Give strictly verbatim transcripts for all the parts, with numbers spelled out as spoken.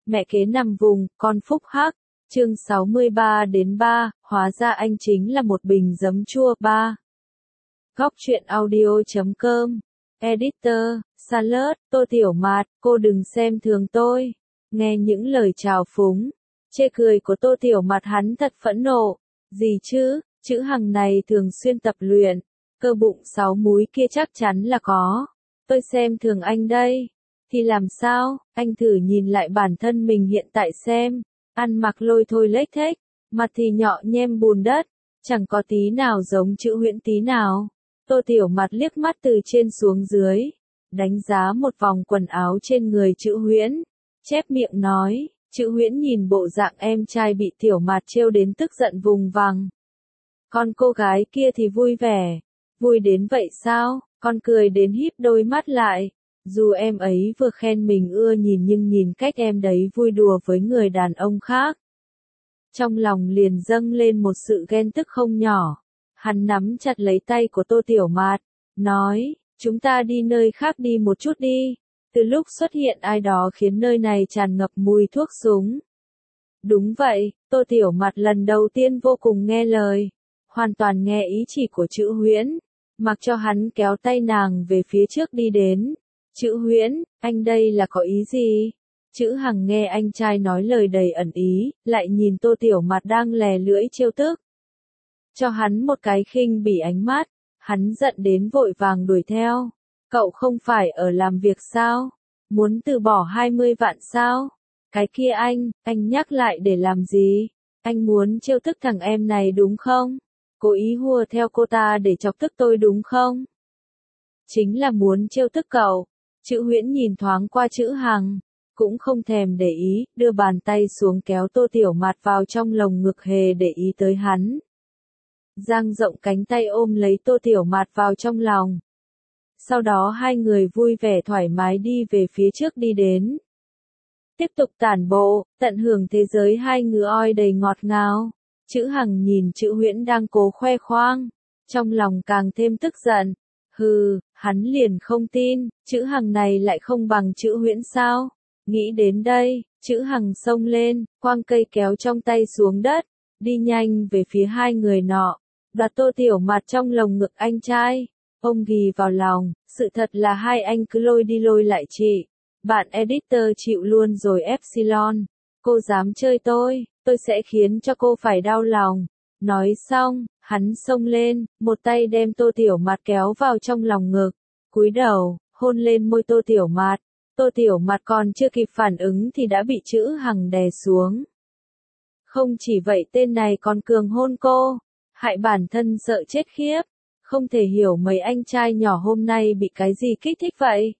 Mẹ kế nằm vùng, con phúc hắc. Chương sáu mươi ba đến ba, hóa ra anh chính là một bình giấm chua ba. Góc truyện audio chấm com. Editor, Salad, Tô Tiểu Mạt, cô đừng xem thường tôi. Nghe những lời trào phúng, chê cười của Tô Tiểu Mạt hắn thật phẫn nộ. Gì chứ, chữ Hằng này thường xuyên tập luyện, cơ bụng sáu múi kia chắc chắn là có. Tôi xem thường anh đây. Thì làm sao, anh thử nhìn lại bản thân mình hiện tại xem. Ăn mặc lôi thôi lếch thếch, mặt thì nhọ nhem bùn đất, chẳng có tí nào giống chữ Huyễn tí nào. Tô Tiểu Mạt liếc mắt từ trên xuống dưới, đánh giá một vòng quần áo trên người chữ Huyễn, chép miệng nói, chữ Huyễn nhìn bộ dạng em trai bị Tiểu Mạt trêu đến tức giận vùng vằng. Con cô gái kia thì vui vẻ, vui đến vậy sao, con cười đến híp đôi mắt lại. Dù em ấy vừa khen mình ưa nhìn nhưng nhìn cách em đấy vui đùa với người đàn ông khác. Trong lòng liền dâng lên một sự ghen tức không nhỏ. Hắn nắm chặt lấy tay của Tô Tiểu Mạt, nói, chúng ta đi nơi khác đi một chút đi. Từ lúc xuất hiện ai đó khiến nơi này tràn ngập mùi thuốc súng. Đúng vậy, Tô Tiểu Mạt lần đầu tiên vô cùng nghe lời. Hoàn toàn nghe ý chỉ của chữ Huyễn. Mặc cho hắn kéo tay nàng về phía trước đi đến. Chữ Huyễn, anh đây là có ý gì? Chữ Hằng nghe anh trai nói lời đầy ẩn ý, lại nhìn Tô Tiểu Mạt đang lè lưỡi trêu tức. Cho hắn một cái khinh bỉ ánh mắt, hắn giận đến vội vàng đuổi theo. Cậu không phải ở làm việc sao? Muốn từ bỏ hai mươi vạn sao? Cái kia anh, anh nhắc lại để làm gì? Anh muốn trêu tức thằng em này đúng không? Cố ý hùa theo cô ta để chọc tức tôi đúng không? Chính là muốn trêu tức cậu. Chữ Huyễn nhìn thoáng qua chữ Hằng, cũng không thèm để ý, đưa bàn tay xuống kéo Tô Tiểu Mạt vào trong lồng ngực hề để ý tới hắn. Dang rộng cánh tay ôm lấy Tô Tiểu Mạt vào trong lòng. Sau đó hai người vui vẻ thoải mái đi về phía trước đi đến. Tiếp tục tản bộ, tận hưởng thế giới hai ngứa oi đầy ngọt ngào. Chữ Hằng nhìn chữ Huyễn đang cố khoe khoang, trong lòng càng thêm tức giận. Hừ, hắn liền không tin, chữ Hằng này lại không bằng chữ Huyễn sao? Nghĩ đến đây, chữ Hằng xông lên, quăng cây kéo trong tay xuống đất, đi nhanh về phía hai người nọ, đoạt Tô Tiểu Mạt trong lồng ngực anh trai, ôm ghì vào lòng, sự thật là hai anh cứ lôi đi lôi lại chị. Bạn editor chịu luôn rồi Epsilon, cô dám chơi tôi, tôi sẽ khiến cho cô phải đau lòng. Nói xong, hắn xông lên, một tay đem Tô Tiểu Mạt kéo vào trong lòng ngực, cúi đầu, hôn lên môi Tô Tiểu Mạt. Tô Tiểu Mạt còn chưa kịp phản ứng thì đã bị chữ Hằng đè xuống. Không chỉ vậy tên này còn cường hôn cô, hại bản thân sợ chết khiếp, không thể hiểu mấy anh trai nhỏ hôm nay bị cái gì kích thích vậy.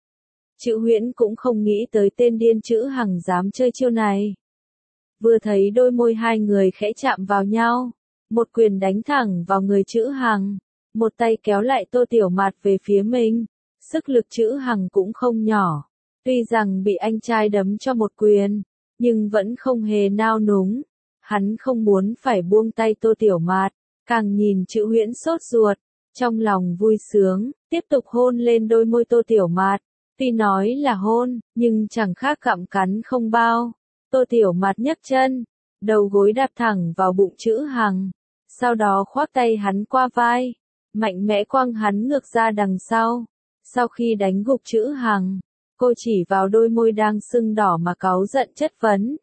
Chữ Huyễn cũng không nghĩ tới tên điên chữ Hằng dám chơi chiêu này. Vừa thấy đôi môi hai người khẽ chạm vào nhau, một quyền đánh thẳng vào người chữ Hằng, một tay kéo lại Tô Tiểu Mạt về phía mình. Sức lực chữ Hằng cũng không nhỏ, tuy rằng bị anh trai đấm cho một quyền, nhưng vẫn không hề nao núng. Hắn không muốn phải buông tay Tô Tiểu Mạt, càng nhìn chữ Huyễn sốt ruột, trong lòng vui sướng, tiếp tục hôn lên đôi môi Tô Tiểu Mạt. Tuy nói là hôn, nhưng chẳng khác gặm cắn không bao. Tô Tiểu Mạt nhấc chân, đầu gối đạp thẳng vào bụng chữ Hằng, sau đó khoác tay hắn qua vai, mạnh mẽ quăng hắn ngược ra đằng sau. Sau khi đánh gục chữ Hằng, cô chỉ vào đôi môi đang sưng đỏ mà cáu giận chất vấn.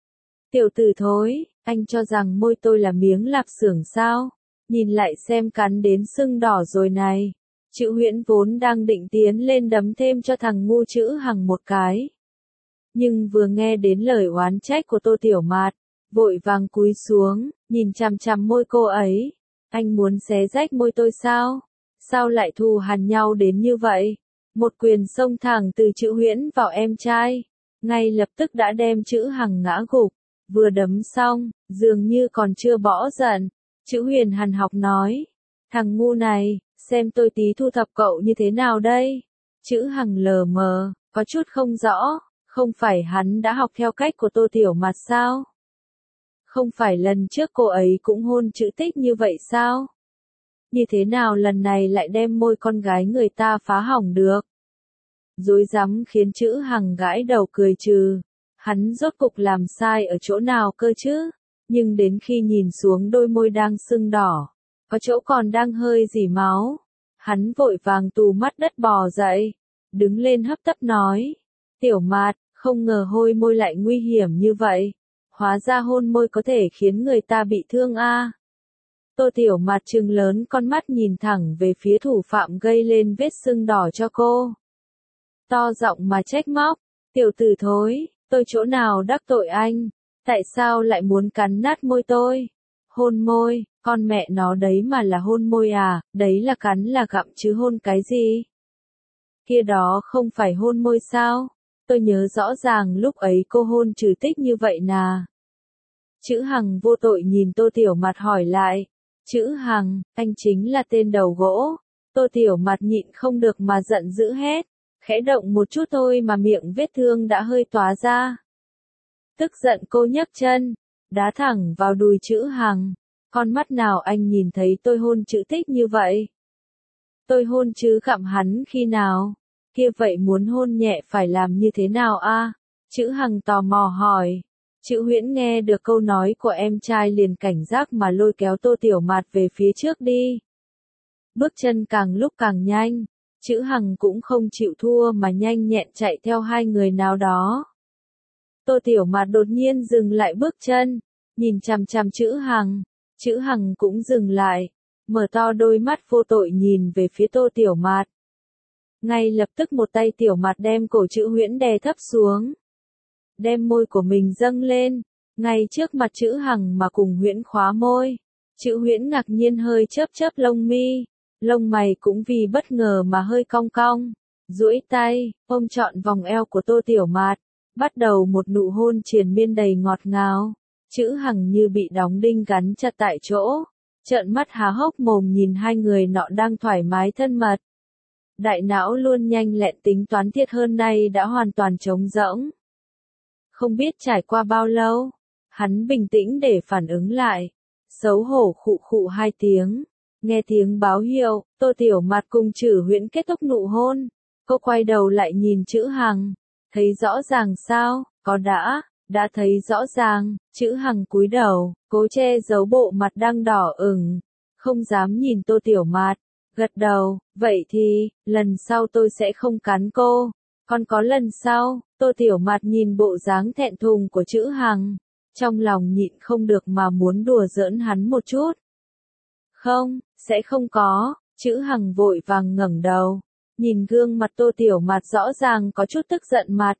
Tiểu tử thối, anh cho rằng môi tôi là miếng lạp xưởng sao? Nhìn lại xem cắn đến sưng đỏ rồi này. Chữ Huyễn vốn đang định tiến lên đấm thêm cho thằng ngu chữ Hằng một cái. Nhưng vừa nghe đến lời oán trách của Tô Tiểu Mạt, vội vàng cúi xuống, nhìn chằm chằm môi cô ấy. Anh muốn xé rách môi tôi sao? Sao lại thù hằn nhau đến như vậy? Một quyền xông thẳng từ chữ Huyễn vào em trai, ngay lập tức đã đem chữ Hằng ngã gục. Vừa đấm xong, dường như còn chưa bỏ giận, chữ Huyền hằn học nói, thằng ngu này, xem tôi tí thu thập cậu như thế nào đây? Chữ Hằng lờ mờ, có chút không rõ, không phải hắn đã học theo cách của Tô Tiểu Mạt sao? Không phải lần trước cô ấy cũng hôn chữ Tích như vậy sao? Như thế nào lần này lại đem môi con gái người ta phá hỏng được? Dối rắm khiến chữ Hằng gãi đầu cười trừ. Hắn rốt cục làm sai ở chỗ nào cơ chứ? Nhưng đến khi nhìn xuống đôi môi đang sưng đỏ, có chỗ còn đang hơi rỉ máu, hắn vội vàng tù mắt đất bò dậy, đứng lên hấp tấp nói. Tiểu Mạt, không ngờ hôi môi lại nguy hiểm như vậy. Hóa ra hôn môi có thể khiến người ta bị thương a. À. Tô Tiểu Mạt trừng lớn con mắt nhìn thẳng về phía thủ phạm gây lên vết sưng đỏ cho cô. To giọng mà trách móc, tiểu tử thối, tôi chỗ nào đắc tội anh, tại sao lại muốn cắn nát môi tôi? Hôn môi, con mẹ nó đấy mà là hôn môi à, đấy là cắn là gặm chứ hôn cái gì? Kia đó không phải hôn môi sao? Tôi nhớ rõ ràng lúc ấy cô hôn Trừ Tích như vậy nà. Chữ Hằng vô tội nhìn Tô Tiểu Mạt hỏi lại. Chữ Hằng, anh chính là tên đầu gỗ. Tô Tiểu Mạt nhịn không được mà giận dữ hét. Khẽ động một chút thôi mà miệng vết thương đã hơi tóa ra. Tức giận cô nhấc chân, đá thẳng vào đùi Chữ Hằng. Con mắt nào anh nhìn thấy tôi hôn Trừ Tích như vậy? Tôi hôn chứ gặm hắn khi nào? Kia vậy muốn hôn nhẹ phải làm như thế nào a? À? Chữ Hằng tò mò hỏi. Chữ Huyễn nghe được câu nói của em trai liền cảnh giác mà lôi kéo Tô Tiểu Mạt về phía trước đi. Bước chân càng lúc càng nhanh, Chữ Hằng cũng không chịu thua mà nhanh nhẹn chạy theo hai người nào đó. Tô Tiểu Mạt đột nhiên dừng lại bước chân, nhìn chằm chằm Chữ Hằng. Chữ Hằng cũng dừng lại, mở to đôi mắt vô tội nhìn về phía Tô Tiểu Mạt. Ngay lập tức một tay Tiểu Mạt đem cổ Chữ Huyễn đè thấp xuống, đem môi của mình dâng lên, ngay trước mặt Chữ Hằng mà cùng Huyễn khóa môi. Chữ Huyễn ngạc nhiên hơi chớp chớp lông mi, lông mày cũng vì bất ngờ mà hơi cong cong, duỗi tay, ôm trọn vòng eo của Tô Tiểu Mạt, bắt đầu một nụ hôn triền miên đầy ngọt ngào. Chữ Hằng như bị đóng đinh gắn chặt tại chỗ, trợn mắt há hốc mồm nhìn hai người nọ đang thoải mái thân mật. Đại não luôn nhanh lẹn tính toán thiệt hơn nay đã hoàn toàn trống rỗng. Không biết trải qua bao lâu, hắn bình tĩnh để phản ứng lại, xấu hổ khụ khụ hai tiếng, nghe tiếng báo hiệu, Tô Tiểu Mạt cùng Trử Huyễn kết thúc nụ hôn. Cô quay đầu lại nhìn Chữ Hằng, thấy rõ ràng sao? Có đã, đã thấy rõ ràng. Chữ Hằng cúi đầu, cố che giấu bộ mặt đang đỏ ửng, không dám nhìn Tô Tiểu Mạt, gật đầu, vậy thì, lần sau tôi sẽ không cắn cô. Còn có lần sau, Tô Tiểu Mạt nhìn bộ dáng thẹn thùng của Chữ Hằng, trong lòng nhịn không được mà muốn đùa giỡn hắn một chút. Không, sẽ không có. Chữ Hằng vội vàng ngẩng đầu, nhìn gương mặt Tô Tiểu Mạt rõ ràng có chút tức giận mặt.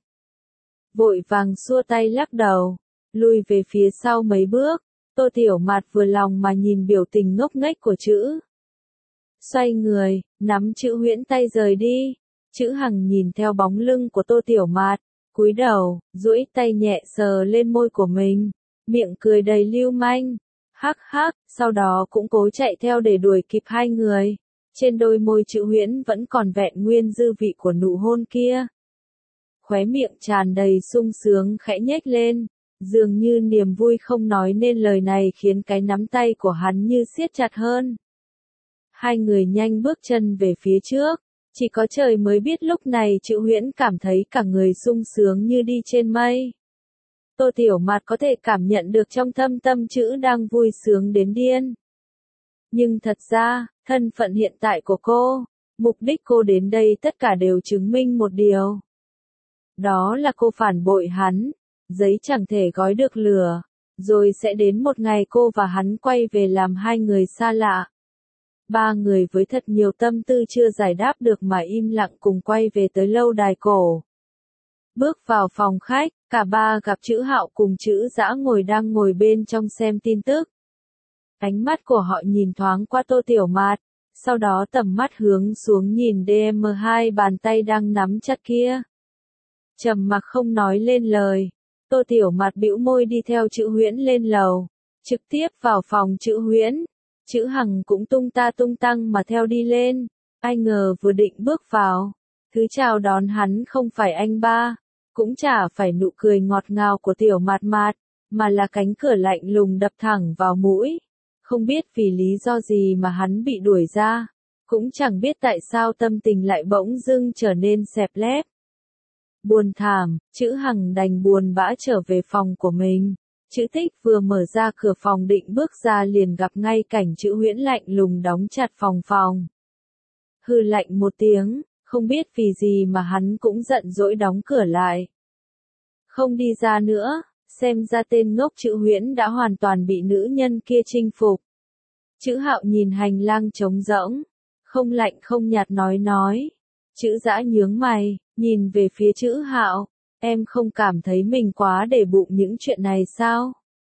Vội vàng xua tay lắc đầu, lùi về phía sau mấy bước. Tô Tiểu Mạt vừa lòng mà nhìn biểu tình ngốc nghếch của Chữ. Xoay người, nắm Chữ Huyễn tay rời đi. Chữ Hằng nhìn theo bóng lưng của Tô Tiểu Mạt, cúi đầu, duỗi tay nhẹ sờ lên môi của mình, miệng cười đầy lưu manh. Hắc hắc, sau đó cũng cố chạy theo để đuổi kịp hai người. Trên đôi môi Chữ Huyễn vẫn còn vẹn nguyên dư vị của nụ hôn kia. Khóe miệng tràn đầy sung sướng khẽ nhếch lên, dường như niềm vui không nói nên lời này khiến cái nắm tay của hắn như siết chặt hơn. Hai người nhanh bước chân về phía trước, chỉ có trời mới biết lúc này Chữ Huyễn cảm thấy cả người sung sướng như đi trên mây. Tô Tiểu Mạt có thể cảm nhận được trong thâm tâm Chữ đang vui sướng đến điên. Nhưng thật ra, thân phận hiện tại của cô, mục đích cô đến đây tất cả đều chứng minh một điều. Đó là cô phản bội hắn, giấy chẳng thể gói được lửa, rồi sẽ đến một ngày cô và hắn quay về làm hai người xa lạ. Ba người với thật nhiều tâm tư chưa giải đáp được mà im lặng cùng quay về tới lâu đài cổ. Bước vào phòng khách, cả ba gặp Chữ Hạo cùng Chữ Dã ngồi đang ngồi bên trong xem tin tức. Ánh mắt của họ nhìn thoáng qua Tô Tiểu Mạt, sau đó tầm mắt hướng xuống nhìn đê em hai bàn tay đang nắm chặt kia. Trầm mặc không nói lên lời, Tô Tiểu Mạt bĩu môi đi theo Chữ Huyễn lên lầu, trực tiếp vào phòng Chữ Huyễn. Chữ Hằng cũng tung ta tung tăng mà theo đi lên, ai ngờ vừa định bước vào, thứ chào đón hắn không phải anh ba, cũng chả phải nụ cười ngọt ngào của Tiểu Mạt Mạt, mà là cánh cửa lạnh lùng đập thẳng vào mũi. Không biết vì lý do gì mà hắn bị đuổi ra, cũng chẳng biết tại sao tâm tình lại bỗng dưng trở nên xẹp lép. Buồn thảm, chữ Hằng đành buồn bã trở về phòng của mình. Chữ Tích vừa mở ra cửa phòng định bước ra liền gặp ngay cảnh chữ Huyễn lạnh lùng đóng chặt phòng phòng. Hừ lạnh một tiếng, không biết vì gì mà hắn cũng giận dỗi đóng cửa lại. Không đi ra nữa, xem ra tên ngốc chữ Huyễn đã hoàn toàn bị nữ nhân kia chinh phục. Chữ Hạo nhìn hành lang trống rỗng, không lạnh không nhạt nói nói. Chữ Dã nhướng mày, nhìn về phía chữ Hạo, em không cảm thấy mình quá để bụng những chuyện này sao?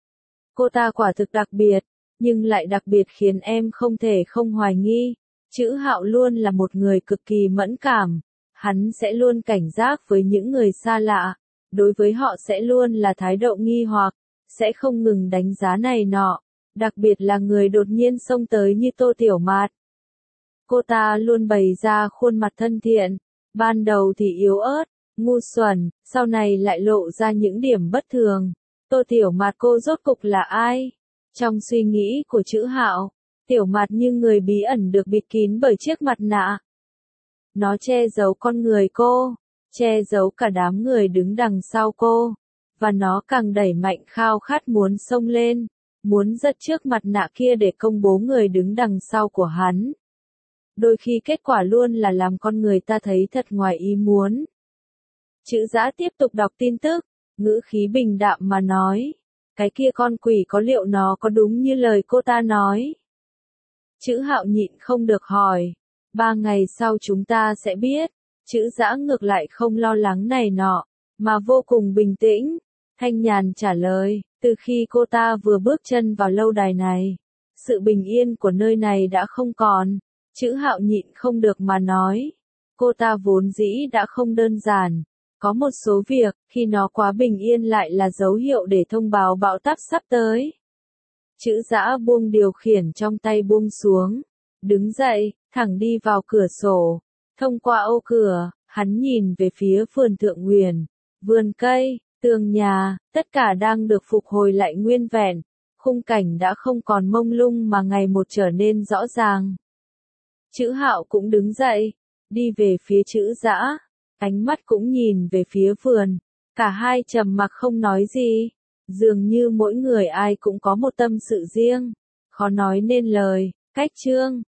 Cô ta quả thực đặc biệt, nhưng lại đặc biệt khiến em không thể không hoài nghi. Chữ Hạo luôn là một người cực kỳ mẫn cảm, hắn sẽ luôn cảnh giác với những người xa lạ, đối với họ sẽ luôn là thái độ nghi hoặc, sẽ không ngừng đánh giá này nọ, đặc biệt là người đột nhiên xông tới như Tô Tiểu Mạt. Cô ta luôn bày ra khuôn mặt thân thiện, ban đầu thì yếu ớt, ngu xuẩn, sau này lại lộ ra những điểm bất thường. Tô Tiểu Mạt cô rốt cục là ai? Trong suy nghĩ của chữ Hạo, Tiểu Mạt như người bí ẩn được bịt kín bởi chiếc mặt nạ. Nó che giấu con người cô, che giấu cả đám người đứng đằng sau cô, và nó càng đẩy mạnh khao khát muốn xông lên, muốn giật trước mặt nạ kia để công bố người đứng đằng sau của hắn. Đôi khi kết quả luôn là làm con người ta thấy thật ngoài ý muốn. Chữ Dã tiếp tục đọc tin tức, ngữ khí bình đạm mà nói, cái kia con quỷ có liệu nó có đúng như lời cô ta nói? Chữ Hạo nhịn không được hỏi, ba ngày sau chúng ta sẽ biết. Chữ Dã ngược lại không lo lắng này nọ, mà vô cùng bình tĩnh, thanh nhàn trả lời, từ khi cô ta vừa bước chân vào lâu đài này, sự bình yên của nơi này đã không còn. Chữ Hạo nhịn không được mà nói, cô ta vốn dĩ đã không đơn giản, có một số việc, khi nó quá bình yên lại là dấu hiệu để thông báo bão táp sắp tới. Chữ Dã buông điều khiển trong tay buông xuống, đứng dậy, thẳng đi vào cửa sổ, thông qua ô cửa, hắn nhìn về phía vườn Thượng Huyền, vườn cây, tường nhà, tất cả đang được phục hồi lại nguyên vẹn, khung cảnh đã không còn mông lung mà ngày một trở nên rõ ràng. Chữ Hạo cũng đứng dậy, đi về phía chữ Dã, ánh mắt cũng nhìn về phía vườn, cả hai trầm mặc không nói gì, dường như mỗi người ai cũng có một tâm sự riêng, khó nói nên lời. Cách chương